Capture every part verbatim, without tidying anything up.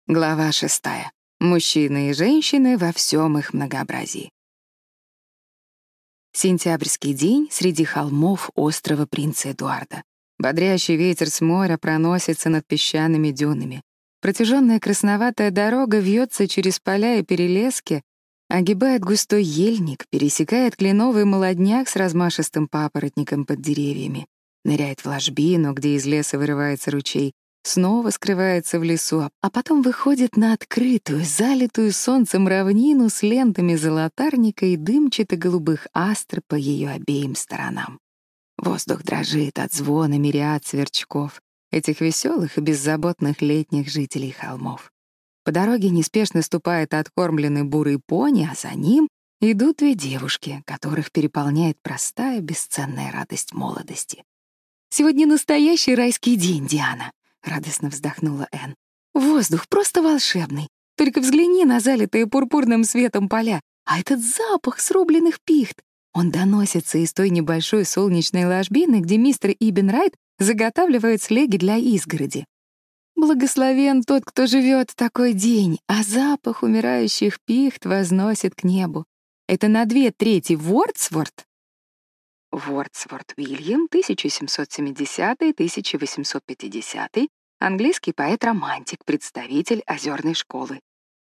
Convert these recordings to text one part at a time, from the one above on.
Глава шестая. Мужчины и женщины во всем их многообразии. Сентябрьский день среди холмов острова Принца Эдуарда. Бодрящий ветер с моря проносится над песчаными дюнами. Протяженная красноватая дорога вьется через поля и перелески, огибает густой ельник, пересекает кленовый молодняк с размашистым папоротником под деревьями, ныряет в ложбину, где из леса вырывается ручей, снова скрывается в лесу, а потом выходит на открытую, залитую солнцем равнину с лентами золотарника и дымчато-голубых астр по ее обеим сторонам. Воздух дрожит от звона мириад сверчков, этих веселых и беззаботных летних жителей холмов. По дороге неспешно ступает откормленный бурый пони, а за ним идут две девушки, которых переполняет простая, бесценная радость молодости. «Сегодня настоящий райский день, Диана!» — радостно вздохнула Энн. «Воздух просто волшебный. Только взгляни на залитые пурпурным светом поля, а этот запах срубленных пихт. Он доносится из той небольшой солнечной ложбины, где мистер Ибн Райт заготавливает слеги для изгороди. Благословен тот, кто живет в такой день, а запах умирающих пихт возносит к небу. Это на две трети Вордсворт». Вордсворт Уильям, тысяча семьсот семидесятый — тысяча восемьсот пятидесятый, английский поэт-романтик, представитель озерной школы.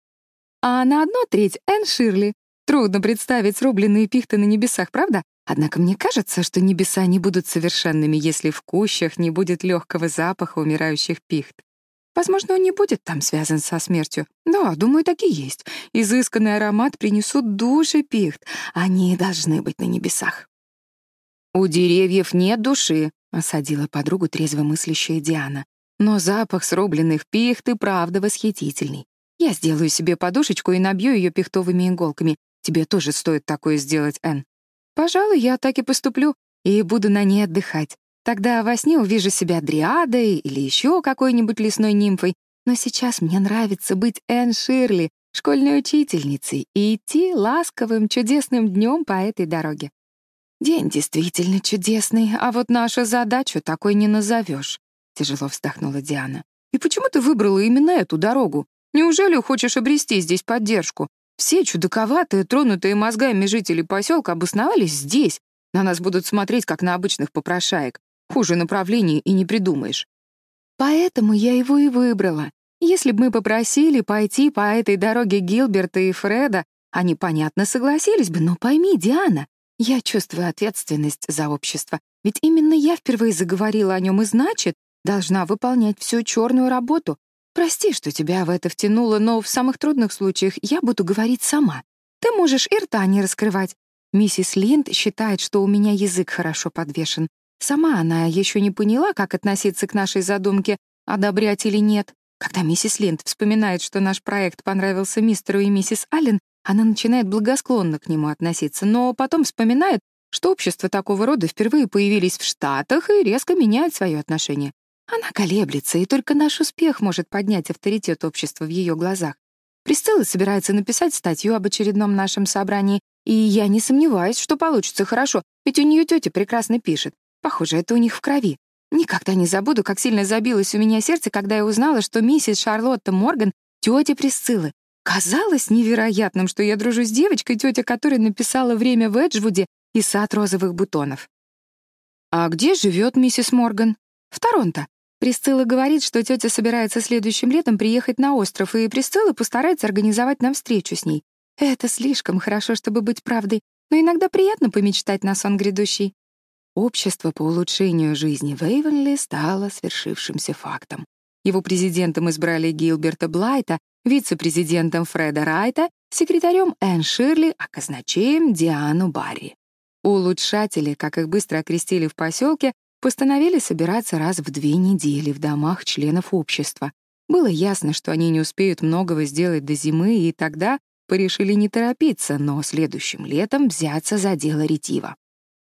А на одну треть Энн Ширли. Трудно представить срубленные пихты на небесах, правда? Однако мне кажется, что небеса не будут совершенными, если в кущах не будет легкого запаха умирающих пихт. Возможно, он не будет там связан со смертью. Да, думаю, так и есть. Изысканный аромат принесут души пихт. Они должны быть на небесах. «У деревьев нет души», — осадила подругу трезвомыслящая Диана. «Но запах срубленных пихт и правда восхитительный. Я сделаю себе подушечку и набью ее пихтовыми иголками. Тебе тоже стоит такое сделать, Энн». «Пожалуй, я так и поступлю и буду на ней отдыхать. Тогда во сне увижу себя дриадой или еще какой-нибудь лесной нимфой. Но сейчас мне нравится быть Энн Ширли, школьной учительницей, и идти ласковым, чудесным днем по этой дороге». «День действительно чудесный, а вот нашу задачу такой не назовешь», — тяжело вздохнула Диана. «И почему ты выбрала именно эту дорогу? Неужели хочешь обрести здесь поддержку? Все чудаковатые, тронутые мозгами жители поселка обосновались здесь. На нас будут смотреть, как на обычных попрошаек. Хуже направления и не придумаешь». «Поэтому я его и выбрала. Если бы мы попросили пойти по этой дороге Гилберта и Фреда, они, понятно, согласились бы, но пойми, Диана, я чувствую ответственность за общество, ведь именно я впервые заговорила о нем и, значит, должна выполнять всю черную работу. Прости, что тебя в это втянуло, но в самых трудных случаях я буду говорить сама. Ты можешь и рта не раскрывать. Миссис Линд считает, что у меня язык хорошо подвешен. Сама она еще не поняла, как относиться к нашей задумке, одобрять или нет. Когда миссис Линд вспоминает, что наш проект понравился мистеру и миссис Аллен, она начинает благосклонно к нему относиться, но потом вспоминает, что общества такого рода впервые появились в Штатах и резко меняет свое отношение. Она колеблется, и только наш успех может поднять авторитет общества в ее глазах. Присцилла собирается написать статью об очередном нашем собрании, и я не сомневаюсь, что получится хорошо, ведь у нее тетя прекрасно пишет. Похоже, это у них в крови. Никогда не забуду, как сильно забилось у меня сердце, когда я узнала, что миссис Шарлотта Морган — тетя Присциллы. Казалось невероятным, что я дружу с девочкой, тетя которой написала «Время в Эджвуде» и «Сад розовых бутонов». «А где живет миссис Морган?» «В Торонто. Присцилла говорит, что тетя собирается следующим летом приехать на остров, и Присцилла постарается организовать нам встречу с ней. Это слишком хорошо, чтобы быть правдой, но иногда приятно помечтать на сон грядущий». Общество по улучшению жизни в Эйвенли стало свершившимся фактом. Его президентом избрали Гилберта Блайта, вице-президентом Фреда Райта, секретарем Энн Ширли, а казначеем Диану Барри. Улучшатели, как их быстро окрестили в поселке, постановили собираться раз в две недели в домах членов общества. Было ясно, что они не успеют многого сделать до зимы, и тогда порешили не торопиться, но следующим летом взяться за дело ретиво.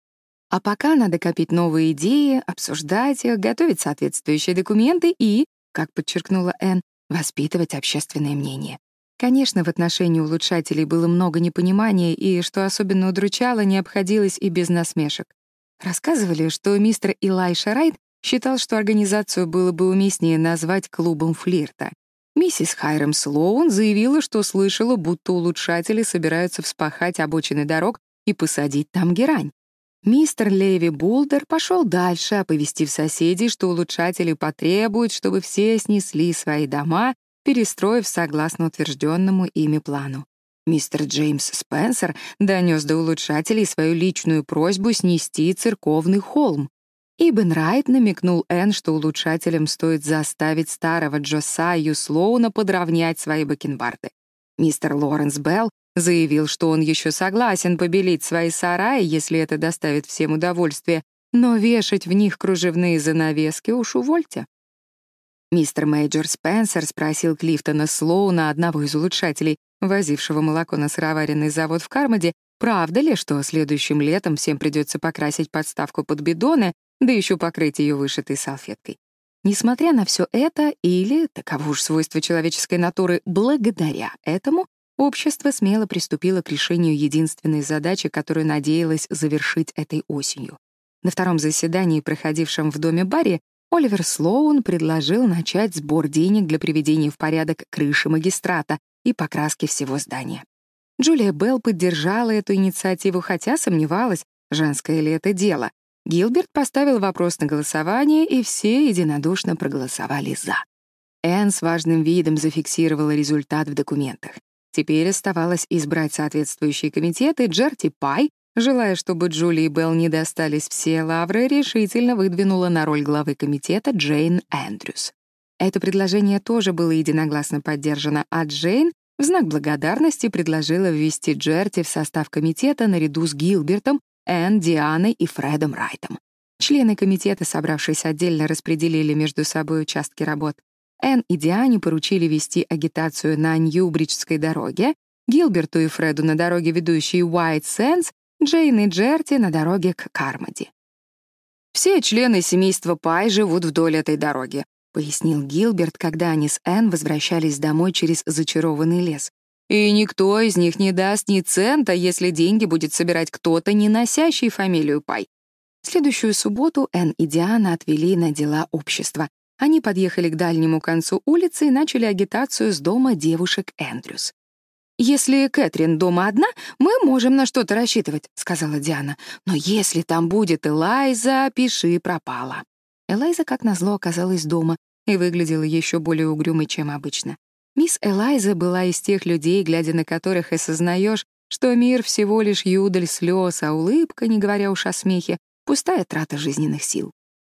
А пока надо копить новые идеи, обсуждать их, готовить соответствующие документы и, как подчеркнула Энн, воспитывать общественное мнение. Конечно, в отношении улучшателей было много непонимания, и, что особенно удручало, не обходилось и без насмешек. Рассказывали, что мистер Илайша Райт считал, что организацию было бы уместнее назвать клубом флирта. Миссис Хайрам Слоун заявила, что слышала, будто улучшатели собираются вспахать обочины дорог и посадить там герань. Мистер Леви Булдер пошел дальше, оповестив соседей, что улучшатели потребуют, чтобы все снесли свои дома, перестроив согласно утвержденному ими плану. Мистер Джеймс Спенсер донес до улучшателей свою личную просьбу снести церковный холм. Ибн Райт намекнул Энн, что улучшателям стоит заставить старого Джосайю Слоуна подровнять свои бакенбарды. Мистер Лоренс Белл заявил, что он еще согласен побелить свои сараи, если это доставит всем удовольствие, но вешать в них кружевные занавески уж увольте. Мистер Мейджор Спенсер спросил Клифтона Слоуна, одного из улучшателей, возившего молоко на сыроваренный завод в Кармоде, правда ли, что следующим летом всем придется покрасить подставку под бидоны, да еще покрыть ее вышитой салфеткой. Несмотря на все это, или, таково уж свойство человеческой натуры, благодаря этому, общество смело приступило к решению единственной задачи, которую надеялось завершить этой осенью. На втором заседании, проходившем в доме Барри, Оливер Слоун предложил начать сбор денег для приведения в порядок крыши магистрата и покраски всего здания. Джулия Белл поддержала эту инициативу, хотя сомневалась, женское ли это дело. Гилберт поставил вопрос на голосование, и все единодушно проголосовали «за». Энн с важным видом зафиксировала результат в документах. Теперь оставалось избрать соответствующие комитеты. Джерти Пай, желая, чтобы Джулии Белл не достались все лавры, решительно выдвинула на роль главы комитета Джейн Эндрюс. Это предложение тоже было единогласно поддержано, а Джейн в знак благодарности предложила ввести Джерти в состав комитета наряду с Гилбертом, Энн, Дианой и Фредом Райтом. Члены комитета, собравшись отдельно, распределили между собой участки работ. Энн и Диане поручили вести агитацию на Ньюбриджской дороге, Гилберту и Фреду на дороге, ведущей Уайт Сэндс, Джейн и Джерти на дороге к Кармоди. «Все члены семейства Пай живут вдоль этой дороги», — пояснил Гилберт, когда они с Энн возвращались домой через зачарованный лес. «И никто из них не даст ни цента, если деньги будет собирать кто-то, не носящий фамилию Пай». В следующую субботу Энн и Диана отвели на дела общества. Они подъехали к дальнему концу улицы и начали агитацию с дома девушек Эндрюс. «Если Кэтрин дома одна, мы можем на что-то рассчитывать», — сказала Диана. «Но если там будет Элайза, пиши пропала». Элайза, как назло, оказалась дома и выглядела еще более угрюмой, чем обычно. Мисс Элайза была из тех людей, глядя на которых и сознаешь, что мир всего лишь юдоль слез, а улыбка, не говоря уж о смехе, пустая трата жизненных сил.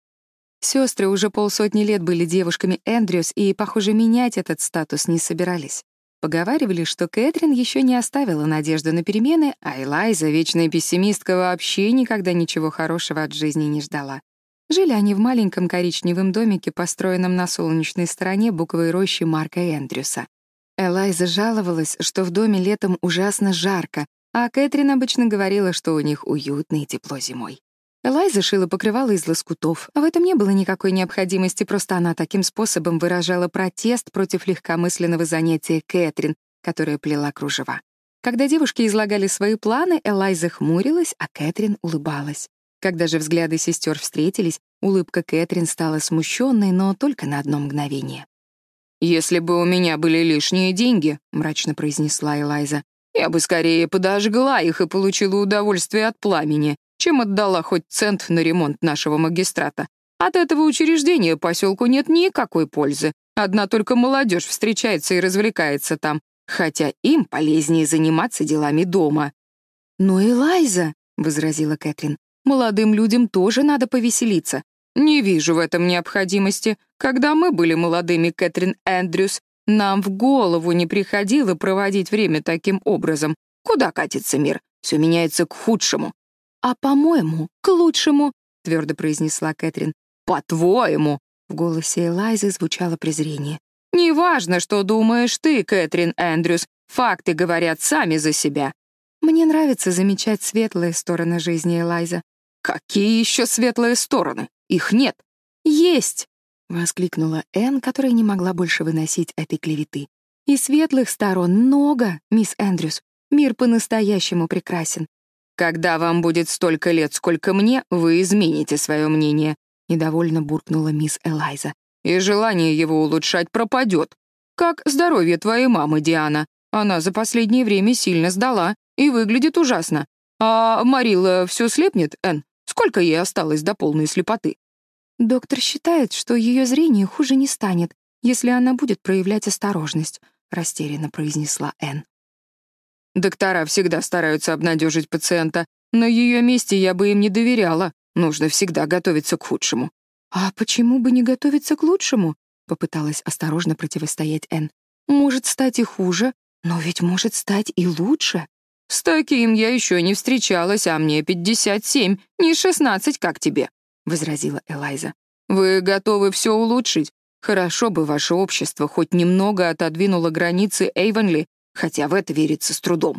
Сестры уже полсотни лет были девушками Эндрюс и, похоже, менять этот статус не собирались. Поговаривали, что Кэтрин еще не оставила надежду на перемены, а Элайза, вечная пессимистка, вообще никогда ничего хорошего от жизни не ждала. Жили они в маленьком коричневом домике, построенном на солнечной стороне буковой рощи Марка Эндрюса. Элайза жаловалась, что в доме летом ужасно жарко, а Кэтрин обычно говорила, что у них уютно и тепло зимой. Элайза шила покрывало из лоскутов, а в этом не было никакой необходимости, просто она таким способом выражала протест против легкомысленного занятия Кэтрин, которая плела кружева. Когда девушки излагали свои планы, Элайза хмурилась, а Кэтрин улыбалась. Когда же взгляды сестер встретились, улыбка Кэтрин стала смущенной, но только на одно мгновение. «Если бы у меня были лишние деньги», — мрачно произнесла Элайза, «я бы скорее подожгла их и получила удовольствие от пламени, чем отдала хоть цент на ремонт нашего магистрата. От этого учреждения поселку нет никакой пользы. Одна только молодежь встречается и развлекается там, хотя им полезнее заниматься делами дома». «Но, Элайза», — возразила Кэтрин, «молодым людям тоже надо повеселиться». «Не вижу в этом необходимости. Когда мы были молодыми, Кэтрин Эндрюс, нам в голову не приходило проводить время таким образом. Куда катится мир? Все меняется к худшему». «А, по-моему, к лучшему», — твердо произнесла Кэтрин. «По-твоему?» — в голосе Элайзы звучало презрение. «Неважно, что думаешь ты, Кэтрин Эндрюс. Факты говорят сами за себя». «Мне нравится замечать светлые стороны жизни, Элайза». «Какие еще светлые стороны? Их нет». «Есть!» — воскликнула Энн, которая не могла больше выносить этой клеветы. «И светлых сторон много, мисс Эндрюс. Мир по-настоящему прекрасен». «Когда вам будет столько лет, сколько мне, вы измените свое мнение», — недовольно буркнула мисс Элайза. «И желание его улучшать пропадет». «Как здоровье твоей мамы, Диана? Она за последнее время сильно сдала и выглядит ужасно. А Марила все слепнет, Энн? Сколько ей осталось до полной слепоты?» «Доктор считает, что ее зрение хуже не станет, если она будет проявлять осторожность», — растерянно произнесла Энн. «Доктора всегда стараются обнадежить пациента. На ее месте я бы им не доверяла. Нужно всегда готовиться к худшему». «А почему бы не готовиться к лучшему?» — попыталась осторожно противостоять Энн. «Может стать и хуже, но ведь может стать и лучше». «С таким я еще не встречалась, а мне пятьдесят семь, не шестнадцать, как тебе», — возразила Элайза. «Вы готовы все улучшить? Хорошо бы ваше общество хоть немного отодвинуло границы Эйвонли, хотя в это верится с трудом».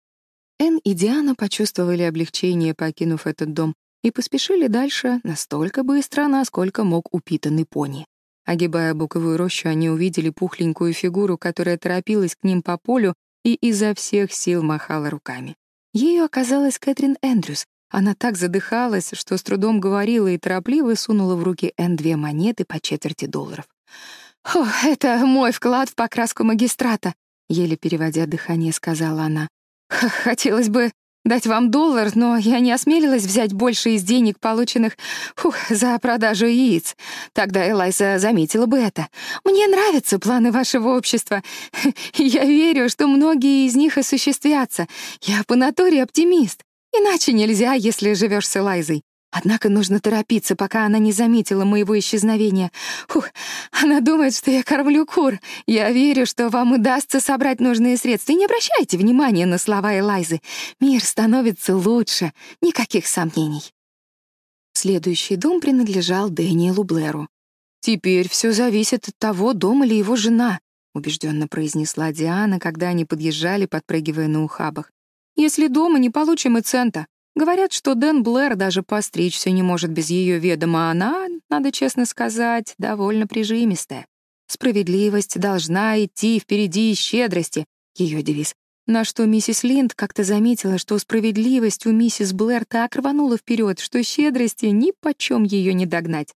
Энн и Диана почувствовали облегчение, покинув этот дом, и поспешили дальше настолько быстро, насколько мог упитанный пони. Огибая буковую рощу, они увидели пухленькую фигуру, которая торопилась к ним по полю и изо всех сил махала руками. Ею оказалась Кэтрин Эндрюс. Она так задыхалась, что с трудом говорила и торопливо сунула в руки Энн две монеты по четверти долларов. «О, это мой вклад в покраску магистрата», — еле переводя дыхание, сказала она. «Хотелось бы дать вам доллар, но я не осмелилась взять больше из денег, полученных фух, за продажу яиц. Тогда Элайза заметила бы это. Мне нравятся планы вашего общества. Я верю, что многие из них осуществятся. Я по натуре оптимист. Иначе нельзя, если живешь с Элайзой. Однако нужно торопиться, пока она не заметила моего исчезновения. Фух, она думает, что я кормлю кур. Я верю, что вам удастся собрать нужные средства. И не обращайте внимания на слова Элайзы. Мир становится лучше. Никаких сомнений». Следующий дом принадлежал Дэниелу Блэру. «Теперь все зависит от того, дома ли его жена», — убежденно произнесла Диана, когда они подъезжали, подпрыгивая на ухабах. «Если дома, не получим и цента. Говорят, что Дэн Блэр даже постричься не может без ее ведома, а она, надо честно сказать, довольно прижимистая. Справедливость должна идти впереди щедрости, ее девиз. На что миссис Линд как-то заметила, что справедливость у миссис Блэр так рванула вперед, что щедрости ни почем ее не догнать.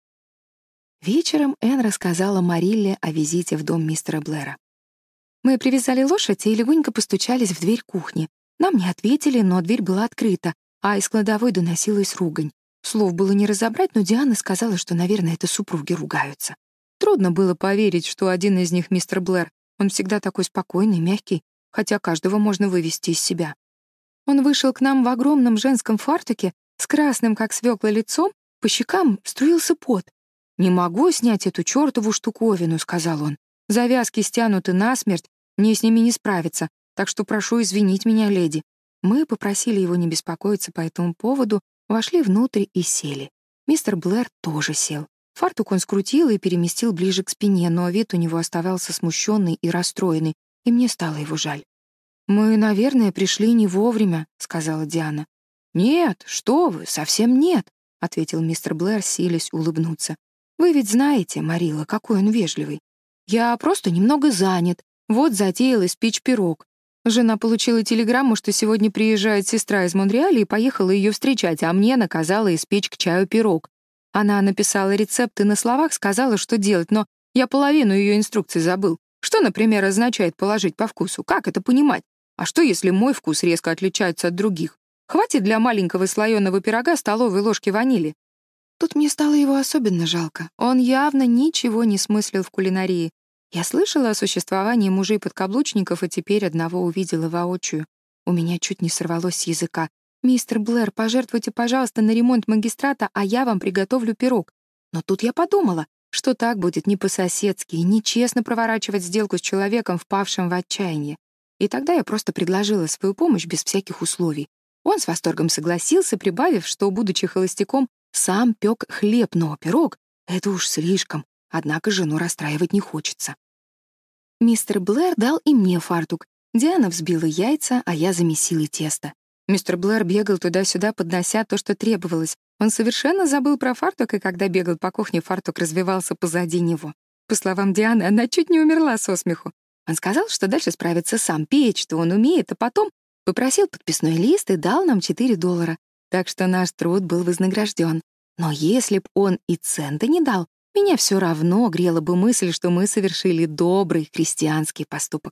Вечером Энн рассказала Марилле о визите в дом мистера Блэра. «Мы привязали лошадь и легонько постучались в дверь кухни. Нам не ответили, но дверь была открыта, а из кладовой доносилась ругань. Слов было не разобрать, но Диана сказала, что, наверное, это супруги ругаются. Трудно было поверить, что один из них мистер Блэр. Он всегда такой спокойный, мягкий, хотя каждого можно вывести из себя. Он вышел к нам в огромном женском фартуке с красным, как свекла, лицом, по щекам струился пот. «Не могу снять эту чертову штуковину», — сказал он. «Завязки стянуты насмерть, мне с ними не справиться, так что прошу извинить меня, леди». Мы попросили его не беспокоиться по этому поводу, вошли внутрь и сели. Мистер Блэр тоже сел. Фартук он скрутил и переместил ближе к спине, но вид у него оставался смущенный и расстроенный, и мне стало его жаль. «Мы, наверное, пришли не вовремя», — сказала Диана. «Нет, что вы, совсем нет», — ответил мистер Блэр, силясь улыбнуться. «Вы ведь знаете, Марила, какой он вежливый. Я просто немного занят, вот затеял испечь пирог. Жена получила телеграмму, что сегодня приезжает сестра из Монреаля и поехала ее встречать, а мне наказала испечь к чаю пирог. Она написала рецепт и на словах сказала, что делать, но я половину ее инструкций забыл. Что, например, означает положить по вкусу? Как это понимать? А что, если мой вкус резко отличается от других? Хватит для маленького слоеного пирога столовой ложки ванили». Тут мне стало его особенно жалко. Он явно ничего не смыслил в кулинарии. Я слышала о существовании мужей-подкаблучников и теперь одного увидела воочию. У меня чуть не сорвалось с языка. «Мистер Блэр, пожертвуйте, пожалуйста, на ремонт магистрата, а я вам приготовлю пирог». Но тут я подумала, что так будет не по-соседски и нечестно проворачивать сделку с человеком, впавшим в отчаяние. И тогда я просто предложила свою помощь без всяких условий. Он с восторгом согласился, прибавив, что, будучи холостяком, сам пек хлеб, но пирог — это уж слишком. Однако жену расстраивать не хочется. Мистер Блэр дал и мне фартук. Диана взбила яйца, а я замесила тесто. Мистер Блэр бегал туда-сюда, поднося то, что требовалось. Он совершенно забыл про фартук, и когда бегал по кухне, фартук развивался позади него. По словам Дианы, она чуть не умерла со смеху. Он сказал, что дальше справится сам, печь, что он умеет, а потом попросил подписной лист и дал нам четыре доллара. Так что наш труд был вознагражден. Но если б он и цента не дал, меня все равно грела бы мысль, что мы совершили добрый христианский поступок.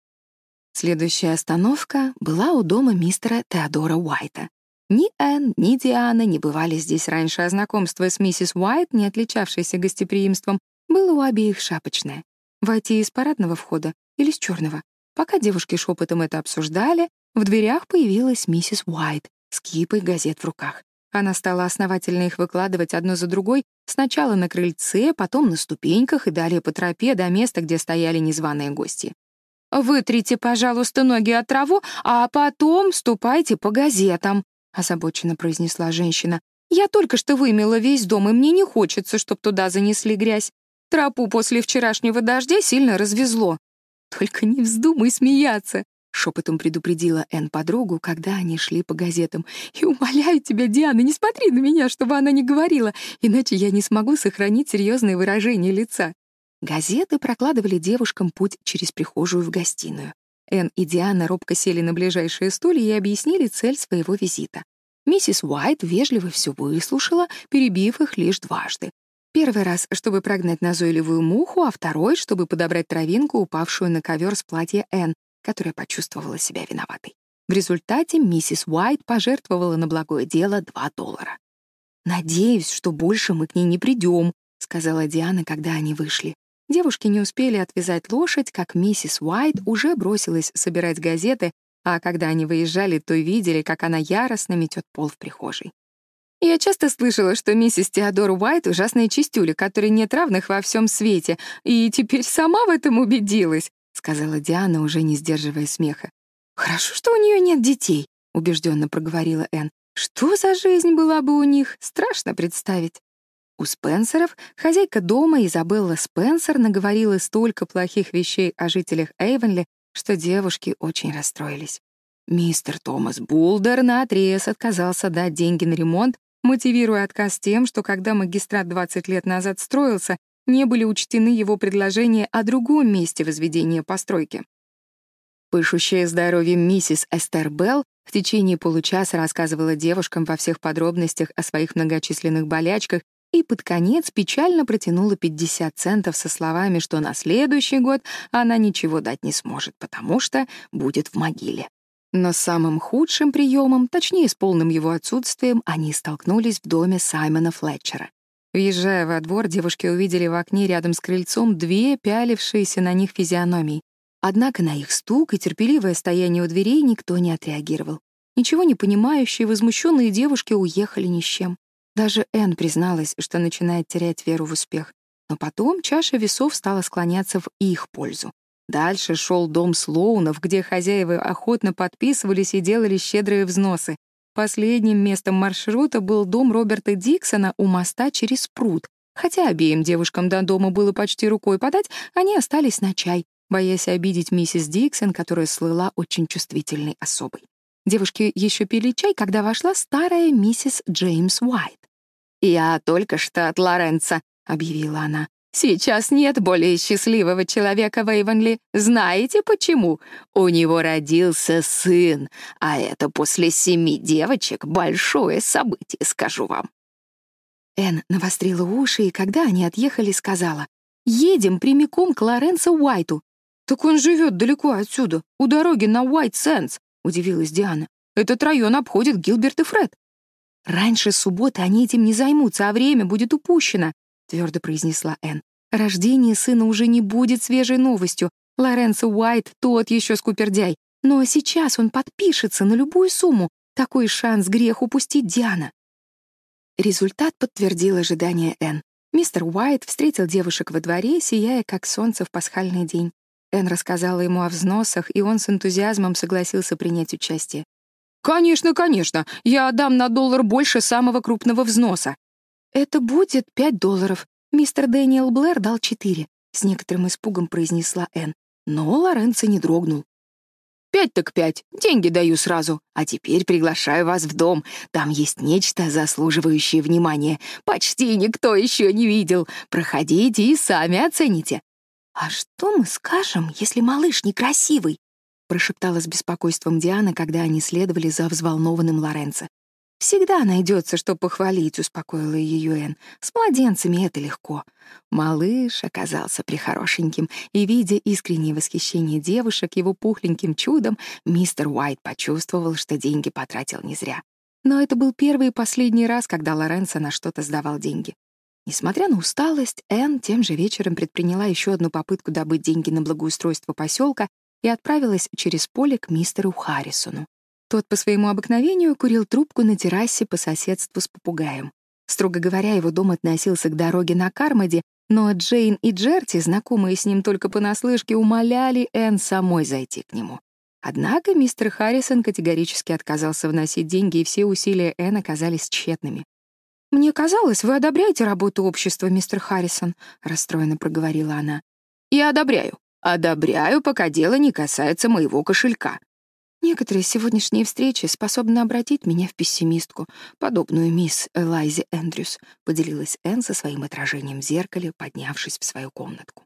Следующая остановка была у дома мистера Теодора Уайта. Ни Энн, ни Диана не бывали здесь раньше, а знакомство с миссис Уайт, не отличавшейся гостеприимством, было у обеих шапочное. Войти из парадного входа или с черного. Пока девушки шепотом это обсуждали, в дверях появилась миссис Уайт с кипой газет в руках. Она стала основательно их выкладывать одну за другой, сначала на крыльце, потом на ступеньках и далее по тропе до места, где стояли незваные гости. «Вытрите, пожалуйста, ноги от траву, а потом ступайте по газетам», — озабоченно произнесла женщина. «Я только что вымела весь дом, и мне не хочется, чтоб туда занесли грязь. Тропу после вчерашнего дождя сильно развезло». «Только не вздумай смеяться», — шепотом предупредила Энн подругу, когда они шли по газетам. «И умоляю тебя, Диана, не смотри на меня, чтобы она не говорила, иначе я не смогу сохранить серьезное выражение лица». Газеты прокладывали девушкам путь через прихожую в гостиную. Энн и Диана робко сели на ближайшие стулья и объяснили цель своего визита. Миссис Уайт вежливо все выслушала, перебив их лишь дважды. Первый раз, чтобы прогнать назойливую муху, а второй, чтобы подобрать травинку, упавшую на ковер с платья Энн, которая почувствовала себя виноватой. В результате миссис Уайт пожертвовала на благое дело два доллара. «Надеюсь, что больше мы к ней не придем», — сказала Диана, когда они вышли. Девушки не успели отвязать лошадь, как миссис Уайт уже бросилась собирать газеты, а когда они выезжали, то видели, как она яростно метет пол в прихожей. «Я часто слышала, что миссис Теодор Уайт — ужасная чистюля, которой нет равных во всем свете, и теперь сама в этом убедилась», — сказала Диана, уже не сдерживая смеха. «Хорошо, что у нее нет детей», — убежденно проговорила Энн. «Что за жизнь была бы у них, страшно представить». У Спенсеров хозяйка дома Изабелла Спенсер наговорила столько плохих вещей о жителях Эйвенли, что девушки очень расстроились. Мистер Томас Булдер наотрез отказался дать деньги на ремонт, мотивируя отказ тем, что когда магистрат двадцать лет назад строился, не были учтены его предложения о другом месте возведения постройки. Пышущая здоровьем миссис Эстер Белл в течение получаса рассказывала девушкам во всех подробностях о своих многочисленных болячках и под конец печально протянула пятьдесят центов со словами, что на следующий год она ничего дать не сможет, потому что будет в могиле. Но с самым худшим приемом, точнее, с полным его отсутствием, они столкнулись в доме Саймона Флетчера. Въезжая во двор, девушки увидели в окне рядом с крыльцом две пялившиеся на них физиономии. Однако на их стук и терпеливое стояние у дверей никто не отреагировал. Ничего не понимающие, возмущенные девушки уехали ни с чем. Даже Энн призналась, что начинает терять веру в успех. Но потом чаша весов стала склоняться в их пользу. Дальше шел дом Слоунов, где хозяева охотно подписывались и делали щедрые взносы. Последним местом маршрута был дом Роберта Диксона у моста через пруд. Хотя обеим девушкам до дома было почти рукой подать, они остались на чай, боясь обидеть миссис Диксон, которая слыла очень чувствительной особой. Девушки еще пили чай, когда вошла старая миссис Джеймс Уайт. «Я только что от Лоренца», — объявила она. «Сейчас нет более счастливого человека в Эйвенли. Знаете почему? У него родился сын, а это после семи девочек большое событие, скажу вам». Энн навострила уши, и когда они отъехали, сказала: «Едем прямиком к Лоренцо Уайту». «Так он живет далеко отсюда, у дороги на Уайт-Сэндс», — удивилась Диана. «Этот район обходит Гилберт и Фред». «Раньше субботы они этим не займутся, а время будет упущено», — твердо произнесла Энн. «Рождение сына уже не будет свежей новостью. Лоренцо Уайт тот еще скупердяй. Но сейчас он подпишется на любую сумму. Такой шанс грех упустить, Диана». Результат подтвердил ожидания Энн. Мистер Уайт встретил девушек во дворе, сияя как солнце в пасхальный день. Энн рассказала ему о взносах, и он с энтузиазмом согласился принять участие. «Конечно, конечно, я отдам на доллар больше самого крупного взноса». «Это будет пять долларов. Мистер Дэниел Блэр дал четыре», — с некоторым испугом произнесла Энн. Но Лоренцо не дрогнул. «Пять так пять, деньги даю сразу. А теперь приглашаю вас в дом. Там есть нечто, заслуживающее внимания. Почти никто еще не видел. Проходите и сами оцените». «А что мы скажем, если малыш некрасивый?» — прошептала с беспокойством Диана, когда они следовали за взволнованным Лоренцо. «Всегда найдется, что похвалить», — успокоила ее Энн. «С младенцами это легко». Малыш оказался прихорошеньким, и, видя искреннее восхищение девушек его пухленьким чудом, мистер Уайт почувствовал, что деньги потратил не зря. Но это был первый и последний раз, когда Лоренцо на что-то сдавал деньги. Несмотря на усталость, Энн тем же вечером предприняла еще одну попытку добыть деньги на благоустройство поселка и отправилась через поле к мистеру Харрисону. Тот по своему обыкновению курил трубку на террасе по соседству с попугаем. Строго говоря, его дом относился к дороге на Кармоде, но Джейн и Джерти, знакомые с ним только понаслышке, умоляли Энн самой зайти к нему. Однако мистер Харрисон категорически отказался вносить деньги, и все усилия Энн оказались тщетными. «Мне казалось, вы одобряете работу общества, мистер Харрисон», — расстроенно проговорила она. «Я одобряю. Одобряю, пока дело не касается моего кошелька. Некоторые сегодняшние встречи способны обратить меня в пессимистку, подобную мисс Элайзе Эндрюс», — поделилась Энн со своим отражением в зеркале, поднявшись в свою комнатку.